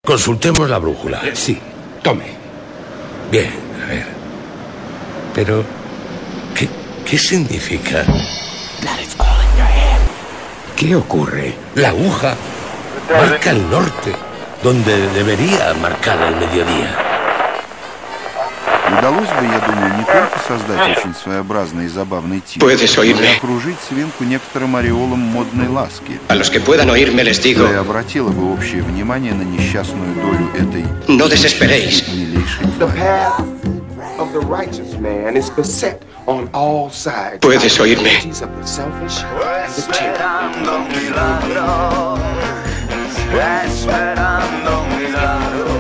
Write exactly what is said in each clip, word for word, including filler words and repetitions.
Consultemos la brújula. Eh, sí, tome. Bien, a ver. Pero, ¿qué, qué significa? ¿Qué ocurre? La aguja marca el norte, donde debería marcar el mediodía. Удалось бы, я думаю, не только создать очень своеобразный и забавный тип, но и окружить свинку некоторым ореолом модной ласки. A los que puedan oírme les digo, что и обратило бы общее внимание на несчастную долю этой... No desesperéis. Puedes oírme. Esperando un milagro, esperando un milagro,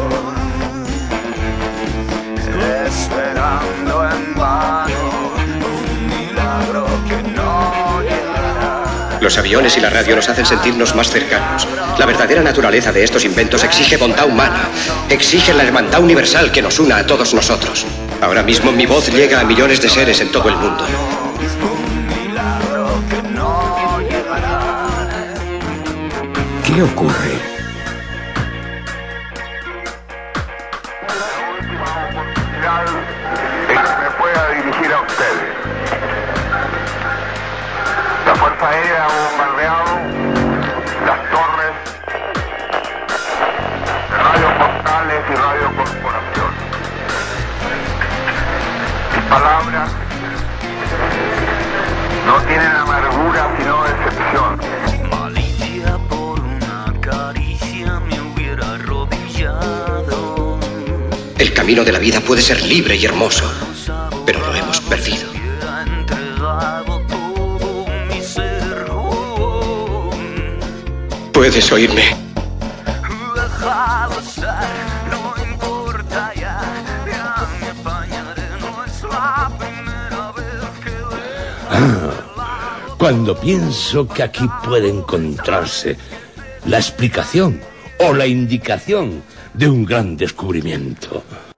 esperando en vano un milagro que no llegará. Los aviones y la radio nos hacen sentirnos más cercanos. La verdadera naturaleza de estos inventos exige bondad humana, exige la hermandad universal que nos una a todos nosotros. Ahora mismo mi voz llega a millones de seres en todo el mundo. ¿Qué ocurre? Me pueda dirigir a ustedes. La Fuerza Aérea ha bombardeado las torres, radiopostales y radiocorporaciones. Mis palabras no tienen amargura sino decepción. Malicia por una caricia me hubiera arrodillado. El camino de la vida puede ser libre y hermoso, pero lo hemos perdido. Puedes oírme. Ah, cuando pienso que aquí puede encontrarse la explicación o la indicación de un gran descubrimiento.